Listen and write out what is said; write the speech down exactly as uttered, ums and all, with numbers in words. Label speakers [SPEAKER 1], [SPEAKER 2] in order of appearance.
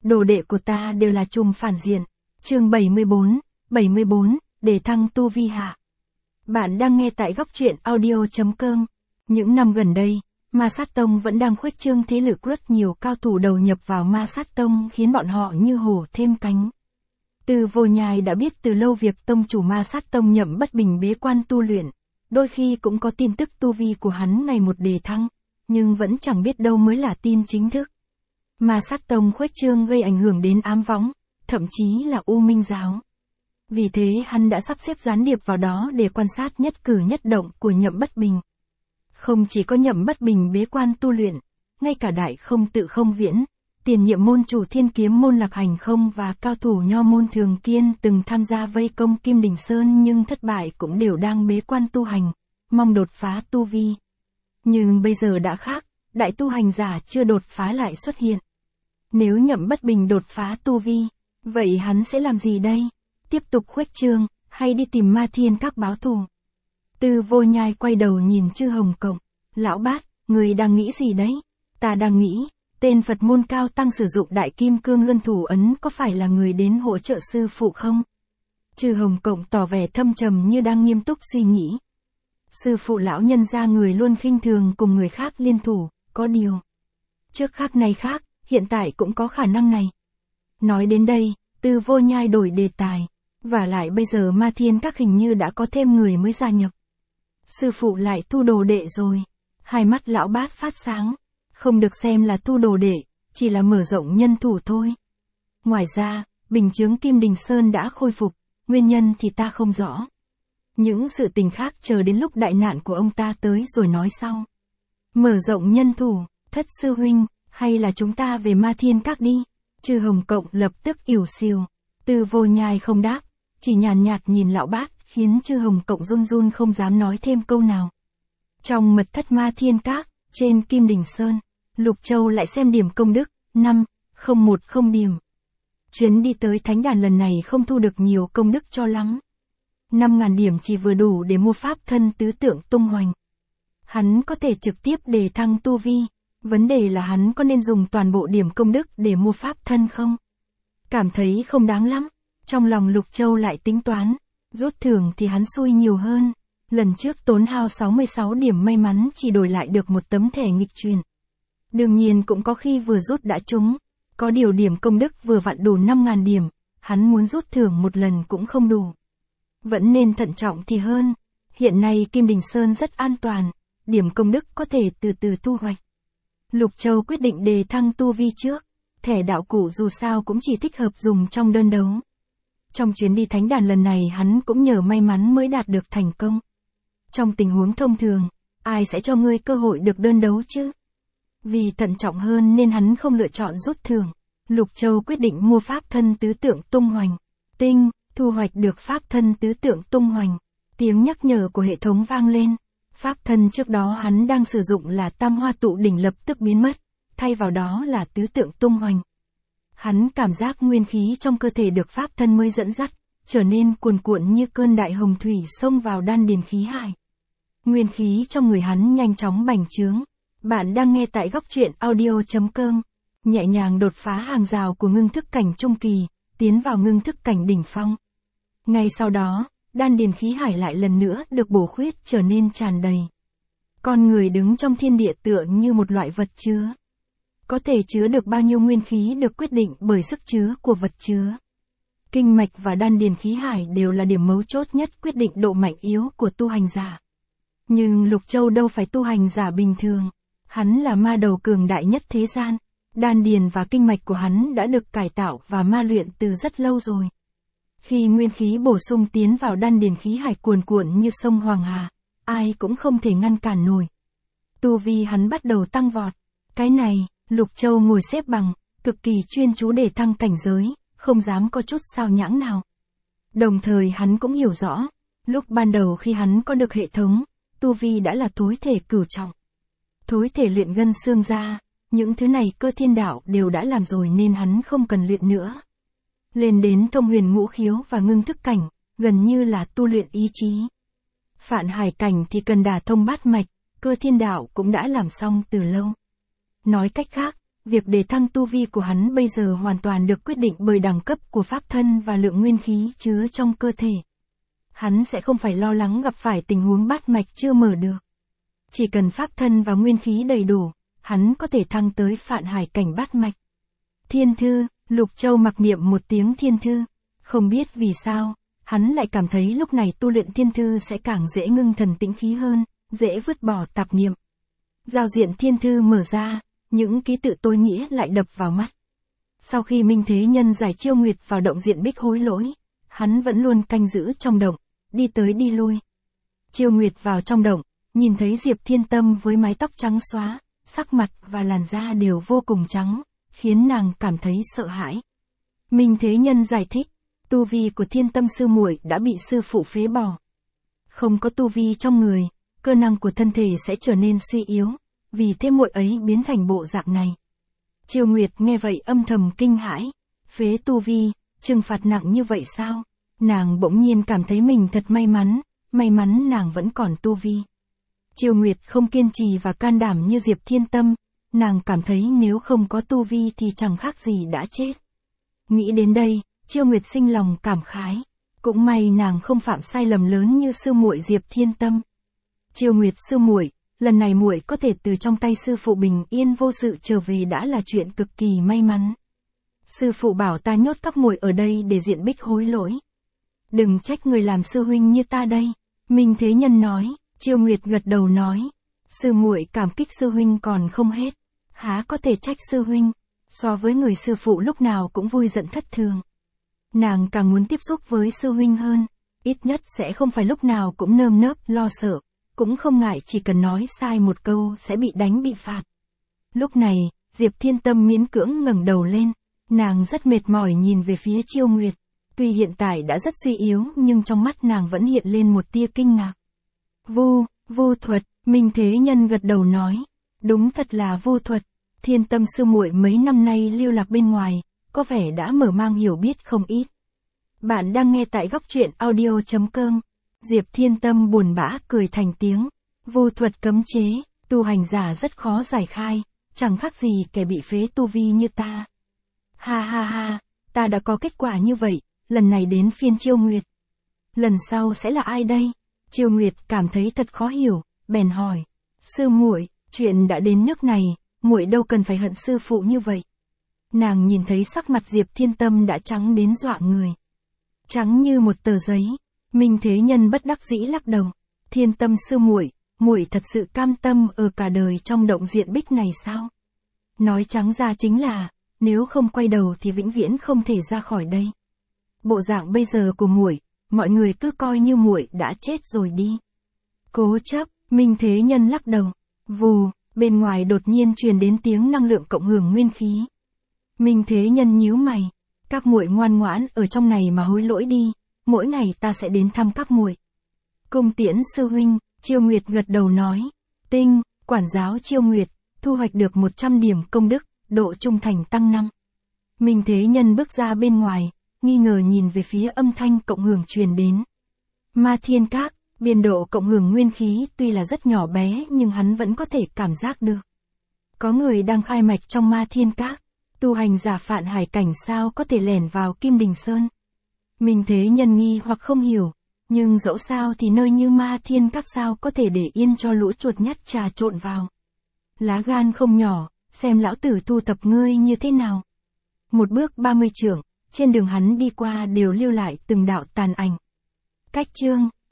[SPEAKER 1] đồ đệ của ta đều là trùm phản diện. Chương bảy mươi bốn, bảy mươi bốn, để thăng tu vi hạ. Bạn đang nghe tại góc truyện audio chấm com. Những năm gần đây, Ma Sát Tông vẫn đang khuếch trương thế lực, rất nhiều cao thủ đầu nhập vào Ma Sát Tông khiến bọn họ như hổ thêm cánh. Từ Vô Nhai đã biết từ lâu việc tông chủ Ma Sát Tông Nhậm Bất Bình bế quan tu luyện, đôi khi cũng có tin tức tu vi của hắn ngày một đề thăng, nhưng vẫn chẳng biết đâu mới là tin chính thức. Ma Sát Tông khuếch trương gây ảnh hưởng đến ám võng, thậm chí là U Minh Giáo. Vì thế hắn đã sắp xếp gián điệp vào đó để quan sát nhất cử nhất động của Nhậm Bất Bình. Không chỉ có Nhậm Bất Bình bế quan tu luyện, ngay cả Đại Không Tự Không Viễn, tiền nhiệm môn chủ Thiên Kiếm môn Lạc Hành Không và cao thủ Nho môn Thường Kiên từng tham gia vây công Kim Đình Sơn nhưng thất bại cũng đều đang bế quan tu hành, mong đột phá tu vi. Nhưng bây giờ đã khác, đại tu hành giả chưa đột phá lại xuất hiện. Nếu Nhậm Bất Bình đột phá tu vi, vậy hắn sẽ làm gì đây? Tiếp tục khuếch trương, hay đi tìm Ma Thiên Các báo thù? Từ Vô Nhai quay đầu nhìn Chư Hồng Cộng. Lão Bát, người đang nghĩ gì đấy? Ta đang nghĩ, tên Phật môn cao tăng sử dụng Đại Kim Cương Luân Thủ Ấn có phải là người đến hỗ trợ sư phụ không? Chư Hồng Cộng tỏ vẻ thâm trầm như đang nghiêm túc suy nghĩ. Sư phụ lão nhân gia người luôn khinh thường cùng người khác liên thủ, có điều. Trước khác nay khác, hiện tại cũng có khả năng này. Nói đến đây, Từ Vô Nhai đổi đề tài. Và lại bây giờ Ma Thiên Các hình như đã có thêm người mới gia nhập. Sư phụ lại thu đồ đệ rồi. Hai mắt lão Bát phát sáng. Không được xem là thu đồ đệ, chỉ là mở rộng nhân thủ thôi. Ngoài ra, bình chướng Kim Đình Sơn đã khôi phục, nguyên nhân thì ta không rõ. Những sự tình khác chờ đến lúc đại nạn của ông ta tới rồi nói sau. Mở rộng nhân thủ, Thất sư huynh, hay là chúng ta về Ma Thiên Các đi? Chư Hồng Cộng lập tức ỉu xìu. Từ Vô Nhai không đáp, chỉ nhàn nhạt, nhạt nhìn lão Bát, khiến Chư Hồng Cộng run run không dám nói thêm câu nào. Trong mật thất Ma Thiên Các, trên Kim Đình Sơn, Lục Châu lại xem điểm công đức, năm, không một không điểm. Chuyến đi tới Thánh Đàn lần này không thu được nhiều công đức cho lắm. năm ngàn điểm chỉ vừa đủ để mua pháp thân tứ tượng tung hoành. Hắn có thể trực tiếp đề thăng tu vi, vấn đề là hắn có nên dùng toàn bộ điểm công đức để mua pháp thân không? Cảm thấy không đáng lắm, trong lòng Lục Châu lại tính toán, rút thưởng thì hắn xui nhiều hơn. Lần trước tốn hao sáu mươi sáu điểm may mắn chỉ đổi lại được một tấm thẻ nghịch truyền. Đương nhiên cũng có khi vừa rút đã trúng, có điều điểm công đức vừa vặn đủ năm ngàn điểm, hắn muốn rút thưởng một lần cũng không đủ. Vẫn nên thận trọng thì hơn, hiện nay Kim Đình Sơn rất an toàn, điểm công đức có thể từ từ thu hoạch. Lục Châu quyết định đề thăng tu vi trước, thẻ đạo cụ dù sao cũng chỉ thích hợp dùng trong đơn đấu. Trong chuyến đi Thánh Đàn lần này hắn cũng nhờ may mắn mới đạt được thành công. Trong tình huống thông thường, ai sẽ cho ngươi cơ hội được đơn đấu chứ? Vì thận trọng hơn nên hắn không lựa chọn rút thưởng. Lục Châu quyết định mua pháp thân tứ tượng tung hoành. Tinh, thu hoạch được pháp thân tứ tượng tung hoành. Tiếng nhắc nhở của hệ thống vang lên. Pháp thân trước đó hắn đang sử dụng là Tam Hoa Tụ Đỉnh lập tức biến mất, thay vào đó là tứ tượng tung hoành. Hắn cảm giác nguyên khí trong cơ thể được pháp thân mới dẫn dắt, trở nên cuồn cuộn như cơn đại hồng thủy xông vào đan điền khí hải. Nguyên khí trong người hắn nhanh chóng bành trướng. Bạn đang nghe tại góc truyện audio chấm com. Nhẹ nhàng đột phá hàng rào của ngưng thức cảnh trung kỳ, tiến vào ngưng thức cảnh đỉnh phong. Ngay sau đó, đan điền khí hải lại lần nữa được bổ khuyết trở nên tràn đầy. Con người đứng trong thiên địa tựa như một loại vật chứa. Có thể chứa được bao nhiêu nguyên khí được quyết định bởi sức chứa của vật chứa. Kinh mạch và đan điền khí hải đều là điểm mấu chốt nhất quyết định độ mạnh yếu của tu hành giả. Nhưng Lục Châu đâu phải tu hành giả bình thường. Hắn là ma đầu cường đại nhất thế gian. Đan điền và kinh mạch của hắn đã được cải tạo và ma luyện từ rất lâu rồi. Khi nguyên khí bổ sung tiến vào đan điền khí hải cuồn cuộn như sông Hoàng Hà, ai cũng không thể ngăn cản nổi. Tu vi hắn bắt đầu tăng vọt. Cái này, Lục Châu ngồi xếp bằng, cực kỳ chuyên chú để thăng cảnh giới, không dám có chút sao nhãng nào. Đồng thời hắn cũng hiểu rõ, lúc ban đầu khi hắn có được hệ thống, tu vi đã là thối thể cửu trọng. Thối thể luyện gân xương ra, những thứ này cơ thiên đạo đều đã làm rồi nên hắn không cần luyện nữa. Lên đến thông huyền ngũ khiếu và ngưng thức cảnh, gần như là tu luyện ý chí. Phản hải cảnh thì cần đả thông bát mạch, cơ thiên đạo cũng đã làm xong từ lâu. Nói cách khác, Việc đề thăng tu vi của hắn bây giờ hoàn toàn được quyết định bởi đẳng cấp của pháp thân và lượng nguyên khí chứa trong cơ thể. Hắn sẽ không phải lo lắng gặp phải tình huống bát mạch chưa mở được. Chỉ cần pháp thân và nguyên khí đầy đủ, hắn có thể thăng tới phạn hải cảnh bát mạch. Thiên thư, Lục Châu mặc niệm một tiếng thiên thư. Không biết vì sao, hắn lại cảm thấy lúc này tu luyện thiên thư sẽ càng dễ ngưng thần tĩnh khí hơn, dễ vứt bỏ tạp niệm. Giao diện thiên thư mở ra, những ký tự tối nghĩa lại đập vào mắt. Sau khi Minh Thế Nhân giải Chiêu Nguyệt vào động diện bích hối lỗi, hắn vẫn luôn canh giữ trong động, đi tới đi lui. Chiêu Nguyệt vào trong động, nhìn thấy Diệp Thiên Tâm với mái tóc trắng xóa, sắc mặt và làn da đều vô cùng trắng, khiến nàng cảm thấy sợ hãi. Minh Thế Nhân giải thích, tu vi của Thiên Tâm sư muội đã bị sư phụ phế bỏ. Không có tu vi trong người, cơ năng của thân thể sẽ trở nên suy yếu, vì thế muội ấy biến thành bộ dạng này. Chiêu Nguyệt nghe vậy âm thầm kinh hãi, phế tu vi, trừng phạt nặng như vậy sao? Nàng bỗng nhiên cảm thấy mình thật may mắn, may mắn nàng vẫn còn tu vi. Chiêu Nguyệt không kiên trì và can đảm như Diệp Thiên Tâm, nàng cảm thấy nếu không có tu vi thì chẳng khác gì đã chết. Nghĩ đến đây, Chiêu Nguyệt sinh lòng cảm khái, cũng may nàng không phạm sai lầm lớn như sư muội Diệp Thiên Tâm. Chiêu Nguyệt sư muội, lần này muội có thể từ trong tay sư phụ bình yên vô sự trở về đã là chuyện cực kỳ may mắn. Sư phụ bảo ta nhốt các muội ở đây để diện bích hối lỗi. Đừng trách người làm sư huynh như ta đây. Minh Thế Nhân nói. Chiêu Nguyệt gật đầu nói. Sư muội cảm kích sư huynh còn không hết. Há có thể trách sư huynh. So với người sư phụ lúc nào cũng vui giận thất thường. Nàng càng muốn tiếp xúc với sư huynh hơn. Ít nhất sẽ không phải lúc nào cũng nơm nớp lo sợ. Cũng không ngại chỉ cần nói sai một câu sẽ bị đánh bị phạt. Lúc này, Diệp Thiên Tâm miễn cưỡng ngẩng đầu lên. Nàng rất mệt mỏi nhìn về phía Chiêu Nguyệt. Tuy hiện tại đã rất suy yếu nhưng trong mắt nàng vẫn hiện lên một tia kinh ngạc. Vu, vu thuật, Minh Thế Nhân gật đầu nói. Đúng thật là vu thuật. Thiên Tâm sư muội mấy năm nay lưu lạc bên ngoài, có vẻ đã mở mang hiểu biết không ít. Bạn đang nghe tại góc truyện audio chấm com. Diệp Thiên Tâm buồn bã cười thành tiếng. Vu thuật cấm chế, tu hành giả rất khó giải khai, chẳng khác gì kẻ bị phế tu vi như ta. Ha ha ha, ta đã có kết quả như vậy, lần này đến phiên Chiêu Nguyệt. Lần sau sẽ là ai đây? Chiêu Nguyệt cảm thấy thật khó hiểu, bèn hỏi. Sư muội, chuyện đã đến nước này, muội đâu cần phải hận sư phụ như vậy. Nàng nhìn thấy sắc mặt Diệp Thiên Tâm đã trắng đến dọa người. Trắng như một tờ giấy. Minh Thế Nhân bất đắc dĩ lắc đầu. Thiên Tâm sư muội, muội thật sự cam tâm ở cả đời trong động diện bích này sao? Nói trắng ra chính là, nếu không quay đầu thì vĩnh viễn không thể ra khỏi đây. Bộ dạng bây giờ của muội, mọi người cứ coi như muội đã chết rồi đi. Cố chấp, Minh Thế Nhân lắc đầu. Vù, bên ngoài đột nhiên truyền đến tiếng năng lượng cộng hưởng nguyên khí. Minh Thế Nhân nhíu mày, các muội ngoan ngoãn ở trong này mà hối lỗi đi, mỗi ngày ta sẽ đến thăm các muội. Cung tiễn sư huynh, Chiêu Nguyệt gật đầu nói. Tinh, quản giáo Chiêu Nguyệt, thu hoạch được một trăm điểm công đức, độ trung thành tăng năm. Minh Thế Nhân bước ra bên ngoài, nghi ngờ nhìn về phía âm thanh cộng hưởng truyền đến. Ma Thiên Các, biên độ cộng hưởng nguyên khí tuy là rất nhỏ bé nhưng hắn vẫn có thể cảm giác được. Có người đang khai mạch trong Ma Thiên Các, tu hành giả phạn hải cảnh sao có thể lẻn vào Kim Đình Sơn. Minh Thế Nhân nghi hoặc không hiểu, nhưng dẫu sao thì nơi như Ma Thiên Các sao có thể để yên cho lũ chuột nhắt trà trộn vào. Lá gan không nhỏ, xem lão tử thu thập ngươi như thế nào. Một bước ba mươi trượng, trên đường hắn đi qua đều lưu lại từng đạo tàn ảnh. Cách chương